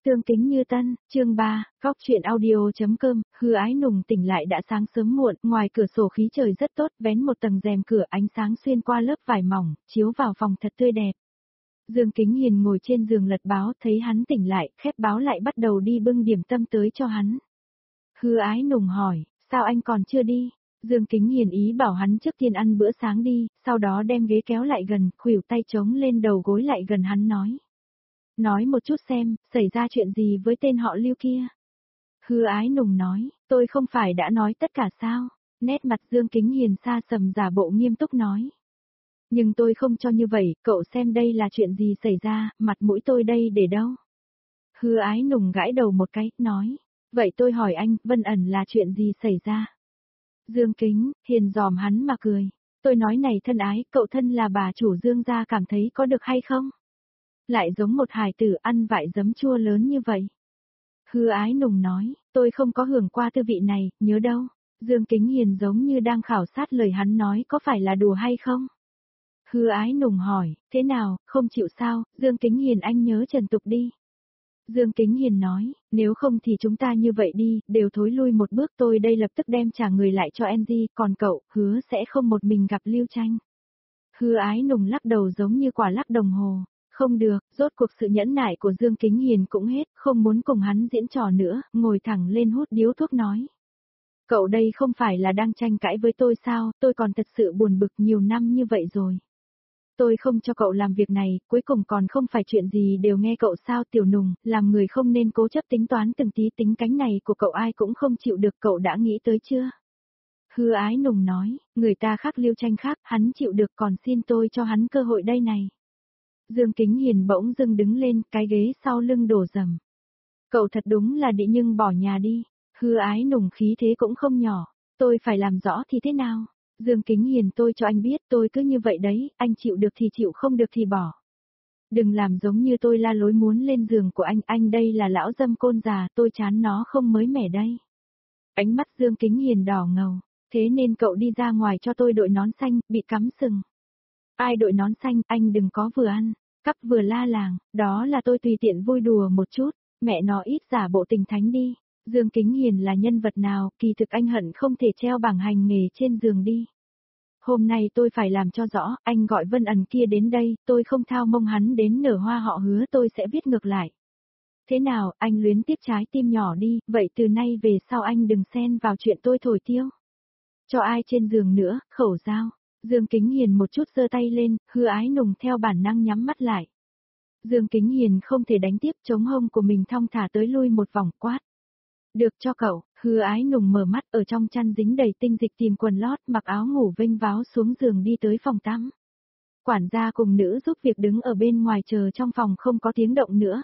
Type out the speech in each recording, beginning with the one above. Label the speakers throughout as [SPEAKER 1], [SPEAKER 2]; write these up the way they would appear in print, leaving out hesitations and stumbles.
[SPEAKER 1] Xương Kính Như Tân, chương 3, góc truyện audio.com, Hứa Ái Nùng tỉnh lại đã sáng sớm muộn, ngoài cửa sổ khí trời rất tốt, vén một tầng rèm cửa ánh sáng xuyên qua lớp vải mỏng, chiếu vào phòng thật tươi đẹp. Dương Kính Hiền ngồi trên giường lật báo, thấy hắn tỉnh lại, khép báo lại bắt đầu đi bưng điểm tâm tới cho hắn. Hứa Ái Nùng hỏi, sao anh còn chưa đi? Dương Kính Hiền ý bảo hắn trước tiên ăn bữa sáng đi, sau đó đem ghế kéo lại gần, khuỷu tay chống lên đầu gối lại gần hắn nói. Nói một chút xem, xảy ra chuyện gì với tên họ Lưu kia? Hứa Ái Nùng nói, tôi không phải đã nói tất cả sao? Nét mặt Dương Kính Hiền xa sầm giả bộ nghiêm túc nói. Nhưng tôi không cho như vậy, cậu xem đây là chuyện gì xảy ra, mặt mũi tôi đây để đâu? Hứa Ái Nùng gãi đầu một cái, nói. Vậy tôi hỏi anh, Vân Ẩn là chuyện gì xảy ra? Dương Kính Hiền dòm hắn mà cười. Tôi nói này thân ái, cậu thân là bà chủ Dương gia cảm thấy có được hay không? Lại giống một hài tử ăn vại giấm chua lớn như vậy. Hứa Ái Nùng nói, tôi không có hưởng qua tư vị này, nhớ đâu. Dương Kính Hiền giống như đang khảo sát lời hắn nói có phải là đùa hay không? Hứa Ái Nùng hỏi, thế nào, không chịu sao, Dương Kính Hiền anh nhớ trần tục đi. Dương Kính Hiền nói, nếu không thì chúng ta như vậy đi, đều thối lui một bước tôi đây lập tức đem trả người lại cho Angie, còn cậu, hứa sẽ không một mình gặp Lưu Tranh. Hứa Ái Nùng lắc đầu giống như quả lắc đồng hồ. Không được, rốt cuộc sự nhẫn nại của Dương Kính Hiền cũng hết, không muốn cùng hắn diễn trò nữa, ngồi thẳng lên hút điếu thuốc nói. Cậu đây không phải là đang tranh cãi với tôi sao, tôi còn thật sự buồn bực nhiều năm như vậy rồi. Tôi không cho cậu làm việc này, cuối cùng còn không phải chuyện gì đều nghe cậu sao Tiểu Nùng, làm người không nên cố chấp tính toán từng tí tính cánh này của cậu ai cũng không chịu được cậu đã nghĩ tới chưa? Hứa Ái Nùng nói, người ta khác Lưu Tranh khác, hắn chịu được còn xin tôi cho hắn cơ hội đây này. Dương Kính Hiền bỗng dưng đứng lên, cái ghế sau lưng đổ rầm. Cậu thật đúng là đĩ nhưng bỏ nhà đi. Hứa Ái Nùng khí thế cũng không nhỏ. Tôi phải làm rõ thì thế nào? Dương Kính Hiền tôi cho anh biết tôi cứ như vậy đấy, anh chịu được thì chịu không được thì bỏ. Đừng làm giống như tôi la lối muốn lên giường của anh đây là lão dâm côn già, tôi chán nó không mới mẻ đây. Ánh mắt Dương Kính Hiền đỏ ngầu, thế nên cậu đi ra ngoài cho tôi đội nón xanh, bị cắm sừng. Ai đội nón xanh, anh đừng có vừa ăn, cắp vừa la làng, đó là tôi tùy tiện vui đùa một chút, mẹ nó ít giả bộ tình thánh đi. Dương Kính Hiền là nhân vật nào, kỳ thực anh hận không thể treo bảng hành nghề trên giường đi. Hôm nay tôi phải làm cho rõ, anh gọi Vân Ẩn kia đến đây, tôi không thao mông hắn đến nở hoa họ hứa tôi sẽ viết ngược lại. Thế nào, anh luyến tiếp trái tim nhỏ đi, vậy từ nay về sau anh đừng xen vào chuyện tôi thổi tiêu. Cho ai trên giường nữa, khẩu dao. Dương Kính Hiền một chút giơ tay lên, Hứa Ái Nùng theo bản năng nhắm mắt lại. Dương Kính Hiền không thể đánh tiếp, chống hông của mình thong thả tới lui một vòng quát. Được cho cậu, Hứa Ái Nùng mở mắt ở trong chăn dính đầy tinh dịch tìm quần lót mặc áo ngủ vênh váo xuống giường đi tới phòng tắm. Quản gia cùng nữ giúp việc đứng ở bên ngoài chờ trong phòng không có tiếng động nữa.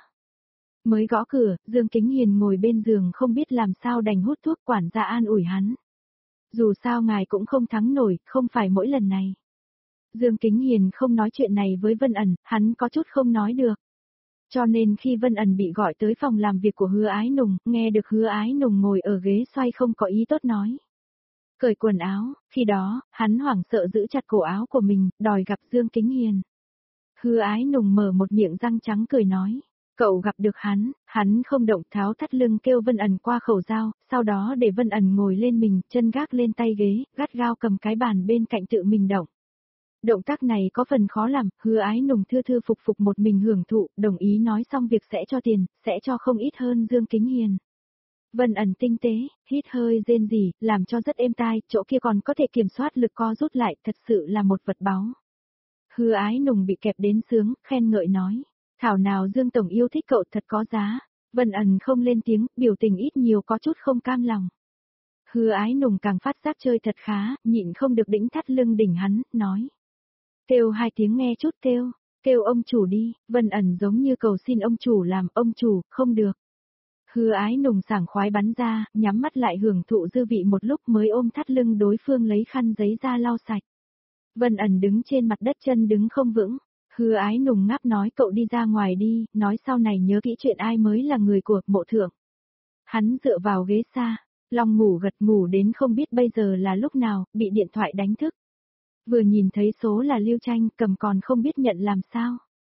[SPEAKER 1] Mới gõ cửa, Dương Kính Hiền ngồi bên giường không biết làm sao đành hút thuốc quản gia an ủi hắn. Dù sao ngài cũng không thắng nổi, không phải mỗi lần này. Dương Kính Hiền không nói chuyện này với Vân Ẩn, hắn có chút không nói được. Cho nên khi Vân Ẩn bị gọi tới phòng làm việc của Hứa Ái Nùng, nghe được Hứa Ái Nùng ngồi ở ghế xoay không có ý tốt nói. Cởi quần áo, khi đó, hắn hoảng sợ giữ chặt cổ áo của mình, đòi gặp Dương Kính Hiền. Hứa Ái Nùng mở một miệng răng trắng cười nói. Cậu gặp được hắn không động tháo thắt lưng kêu Vân Ẩn qua khẩu dao, sau đó để Vân Ẩn ngồi lên mình, chân gác lên tay ghế, gắt gao cầm cái bàn bên cạnh tự mình động. Động tác này có phần khó làm, Hứa Ái Nùng thư thư phục phục một mình hưởng thụ, đồng ý nói xong việc sẽ cho tiền, sẽ cho không ít hơn Dương Kính Hiền. Vân Ẩn tinh tế, hít hơi rên rỉ, làm cho rất êm tai, chỗ kia còn có thể kiểm soát lực co rút lại, thật sự là một vật báu. Hứa Ái Nùng bị kẹp đến sướng, khen ngợi nói. Thảo nào Dương Tổng yêu thích cậu thật có giá. Vân Ẩn không lên tiếng, biểu tình ít nhiều có chút không cam lòng. Hứa Ái Nùng càng phát giác chơi thật khá, nhịn không được đĩnh thắt lưng đỉnh hắn, nói. Kêu hai tiếng nghe chút kêu ông chủ đi, Vân Ẩn giống như cầu xin ông chủ làm, ông chủ, không được. Hứa Ái Nùng sảng khoái bắn ra, nhắm mắt lại hưởng thụ dư vị một lúc mới ôm thắt lưng đối phương lấy khăn giấy ra lau sạch. Vân Ẩn đứng trên mặt đất chân đứng không vững. Hứa Ái Nùng ngáp nói cậu đi ra ngoài đi, nói sau này nhớ kỹ chuyện ai mới là người của mộ thượng. Hắn dựa vào ghế xa, lòng ngủ gật ngủ đến không biết bây giờ là lúc nào, bị điện thoại đánh thức. Vừa nhìn thấy số là Lưu Tranh cầm còn không biết nhận làm sao.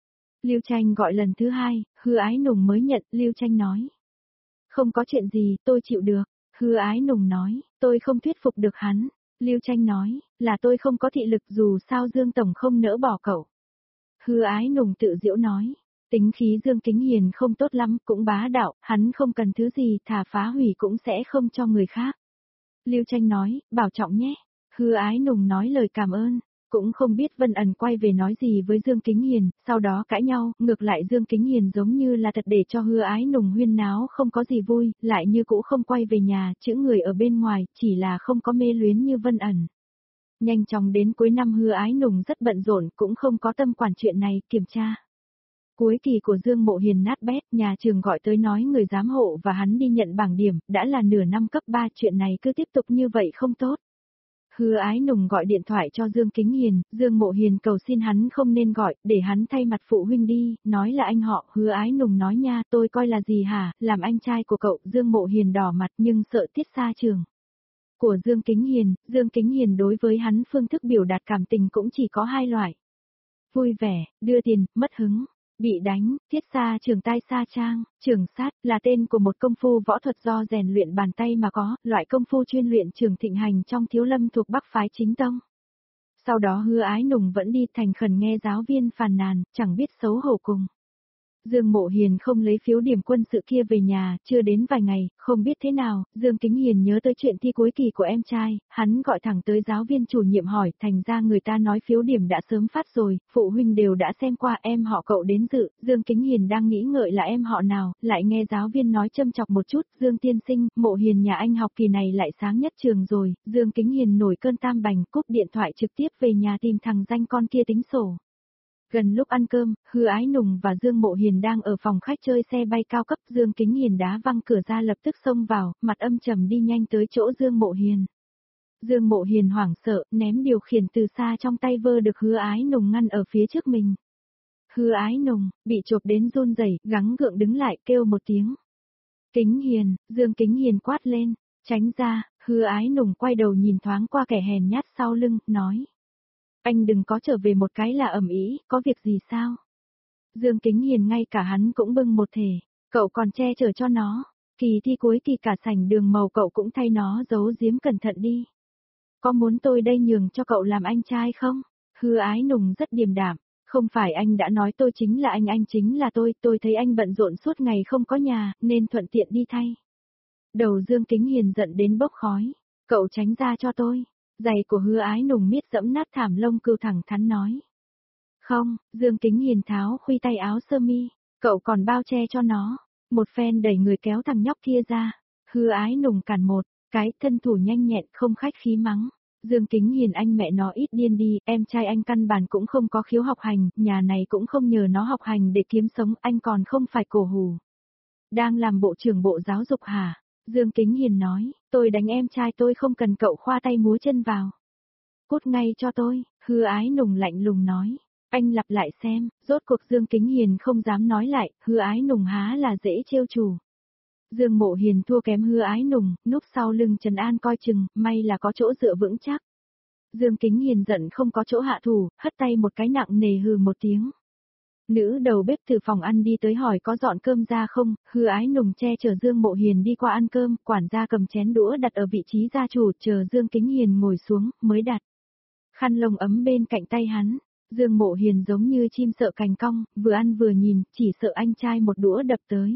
[SPEAKER 1] Lưu Tranh gọi lần thứ hai, Hứa Ái Nùng mới nhận, Lưu Tranh nói. Không có chuyện gì, tôi chịu được. Hứa Ái Nùng nói, tôi không thuyết phục được hắn. Lưu Tranh nói, là tôi không có thị lực dù sao Dương Tổng không nỡ bỏ cậu. Hứa Ái Nùng tự giễu nói, tính khí Dương Kính Hiền không tốt lắm, cũng bá đạo, hắn không cần thứ gì, thà phá hủy cũng sẽ không cho người khác. Lưu Tranh nói, bảo trọng nhé. Hứa Ái Nùng nói lời cảm ơn, cũng không biết Vân Ẩn quay về nói gì với Dương Kính Hiền, sau đó cãi nhau, ngược lại Dương Kính Hiền giống như là thật để cho Hứa Ái Nùng huyên náo không có gì vui, lại như cũ không quay về nhà, chữ người ở bên ngoài, chỉ là không có mê luyến như Vân Ẩn. Nhanh chóng đến cuối năm Hứa Ái Nùng rất bận rộn, cũng không có tâm quản chuyện này, kiểm tra. Cuối kỳ của Dương Mộ Hiền nát bét, nhà trường gọi tới nói người giám hộ và hắn đi nhận bảng điểm, đã là nửa năm cấp 3, chuyện này cứ tiếp tục như vậy không tốt. Hứa Ái Nùng gọi điện thoại cho Dương Kính Hiền, Dương Mộ Hiền cầu xin hắn không nên gọi, để hắn thay mặt phụ huynh đi, nói là anh họ, Hứa Ái Nùng nói nha, tôi coi là gì hả, làm anh trai của cậu, Dương Mộ Hiền đỏ mặt nhưng sợ tiết xa trường. Của Dương Kính Hiền đối với hắn phương thức biểu đạt cảm tình cũng chỉ có hai loại. Vui vẻ, đưa tiền, mất hứng. Bị đánh, tiết xa trường tai sa trang, trường sát, là tên của một công phu võ thuật do rèn luyện bàn tay mà có, loại công phu chuyên luyện trường thịnh hành trong Thiếu Lâm thuộc Bắc phái chính tông. Sau đó Hứa Ái Nùng vẫn đi thành khẩn nghe giáo viên phàn nàn, chẳng biết xấu hổ cùng. Dương Mộ Hiền không lấy phiếu điểm quân sự kia về nhà, chưa đến vài ngày, không biết thế nào, Dương Kính Hiền nhớ tới chuyện thi cuối kỳ của em trai, hắn gọi thẳng tới giáo viên chủ nhiệm hỏi, thành ra người ta nói phiếu điểm đã sớm phát rồi, phụ huynh đều đã xem qua, em họ cậu đến dự, Dương Kính Hiền đang nghĩ ngợi là em họ nào, lại nghe giáo viên nói châm chọc một chút, Dương tiên sinh, Mộ Hiền nhà anh học kỳ này lại sáng nhất trường rồi, Dương Kính Hiền nổi cơn tam bành, cúp điện thoại trực tiếp về nhà tìm thằng danh con kia tính sổ. Gần lúc ăn cơm, Hứa Ái Nùng và Dương Mộ Hiền đang ở phòng khách chơi xe bay cao cấp, Dương Kính Hiền đá văng cửa ra lập tức xông vào, mặt âm trầm đi nhanh tới chỗ Dương Mộ Hiền. Dương Mộ Hiền hoảng sợ, ném điều khiển từ xa trong tay vơ được Hứa Ái Nùng ngăn ở phía trước mình. Hứa Ái Nùng, bị chộp đến run rẩy, gắng gượng đứng lại kêu một tiếng. Kính Hiền, Dương Kính Hiền quát lên, tránh ra, Hứa Ái Nùng quay đầu nhìn thoáng qua kẻ hèn nhát sau lưng, nói. Anh đừng có trở về một cái là ầm ĩ, có việc gì sao? Dương Kính Hiền ngay cả hắn cũng bưng một thể, cậu còn che chở cho nó, kỳ thi cuối kỳ cả sảnh đường màu cậu cũng thay nó giấu giếm cẩn thận đi. Có muốn tôi đây nhường cho cậu làm anh trai không? Hứa Ái Nùng rất điềm đạm, không phải anh đã nói tôi chính là anh chính là tôi thấy anh bận rộn suốt ngày không có nhà, nên thuận tiện đi thay. Đầu Dương Kính Hiền giận đến bốc khói, cậu tránh ra cho tôi. Giày của Hứa Ái Nùng miết dẫm nát thảm lông cừu thẳng thắn nói. Không, Dương Kính Hiền tháo khuy tay áo sơ mi, cậu còn bao che cho nó. Một phen đẩy người kéo thằng nhóc kia ra. Hứa Ái Nùng cản một, cái thân thủ nhanh nhẹn không khách khí mắng. Dương Kính Hiền anh mẹ nó ít điên đi, em trai anh căn bản cũng không có khiếu học hành, nhà này cũng không nhờ nó học hành để kiếm sống, anh còn không phải cổ hủ. Đang làm bộ trưởng bộ giáo dục hả? Dương Kính Hiền nói, tôi đánh em trai tôi không cần cậu khoa tay múa chân vào. Cút ngay cho tôi, Hứa Ái Nùng lạnh lùng nói. Anh lặp lại xem, rốt cuộc Dương Kính Hiền không dám nói lại, Hứa Ái Nùng há là dễ trêu chủ. Dương Mộ Hiền thua kém Hứa Ái Nùng, núp sau lưng Trần An coi chừng, may là có chỗ dựa vững chắc. Dương Kính Hiền giận không có chỗ hạ thủ, hất tay một cái nặng nề hừ một tiếng. Nữ đầu bếp từ phòng ăn đi tới hỏi có dọn cơm ra không, Hứa Ái Nùng che chở Dương Mộ Hiền đi qua ăn cơm, quản gia cầm chén đũa đặt ở vị trí gia chủ, chờ Dương Kính Hiền ngồi xuống, mới đặt. Khăn lông ấm bên cạnh tay hắn, Dương Mộ Hiền giống như chim sợ cành cong, vừa ăn vừa nhìn, chỉ sợ anh trai một đũa đập tới.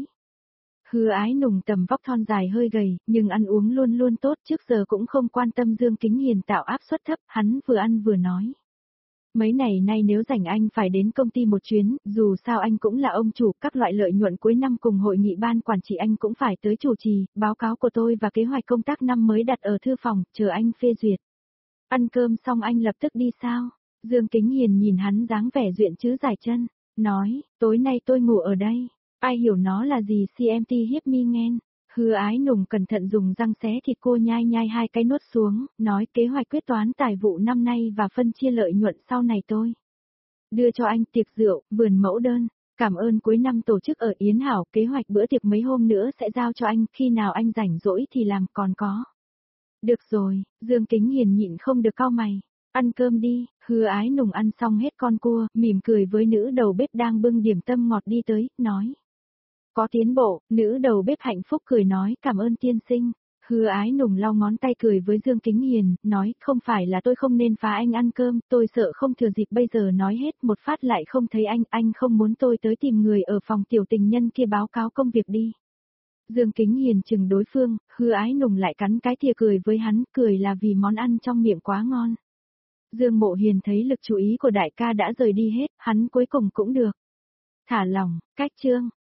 [SPEAKER 1] Hứa Ái Nùng tầm vóc thon dài hơi gầy, nhưng ăn uống luôn luôn tốt, trước giờ cũng không quan tâm Dương Kính Hiền tạo áp suất thấp, hắn vừa ăn vừa nói. Mấy ngày nay nếu rảnh anh phải đến công ty một chuyến, dù sao anh cũng là ông chủ, các loại lợi nhuận cuối năm cùng hội nghị ban quản trị anh cũng phải tới chủ trì, báo cáo của tôi và kế hoạch công tác năm mới đặt ở thư phòng, chờ anh phê duyệt. Ăn cơm xong anh lập tức đi sao? Dương Kính Hiền nhìn hắn dáng vẻ duyện chứ dài chân, nói, tối nay tôi ngủ ở đây, ai hiểu nó là gì CMT hiếp mi nghen. Hứa Ái Nùng cẩn thận dùng răng xé thịt cô nhai nhai hai cái nuốt xuống, nói kế hoạch quyết toán tài vụ năm nay và phân chia lợi nhuận sau này tôi. Đưa cho anh tiệc rượu, vườn mẫu đơn, cảm ơn cuối năm tổ chức ở Yến Hảo, kế hoạch bữa tiệc mấy hôm nữa sẽ giao cho anh, khi nào anh rảnh rỗi thì làm còn có. Được rồi, Dương Kính Hiền nhịn không được cau mày. Ăn cơm đi, Hứa Ái Nùng ăn xong hết con cua, mỉm cười với nữ đầu bếp đang bưng điểm tâm ngọt đi tới, nói. Có tiến bộ, nữ đầu bếp hạnh phúc cười nói cảm ơn tiên sinh. Hứa Ái Nùng lau ngón tay cười với Dương Kính Hiền, nói không phải là tôi không nên phá anh ăn cơm, tôi sợ không thừa dịp bây giờ nói hết một phát lại không thấy anh không muốn tôi tới tìm người ở phòng tiểu tình nhân kia báo cáo công việc đi. Dương Kính Hiền chừng đối phương, Hứa Ái Nùng lại cắn cái thìa cười với hắn, cười là vì món ăn trong miệng quá ngon. Dương Mộ Hiền thấy lực chú ý của đại ca đã rời đi hết, hắn cuối cùng cũng được thả lỏng, cách chương.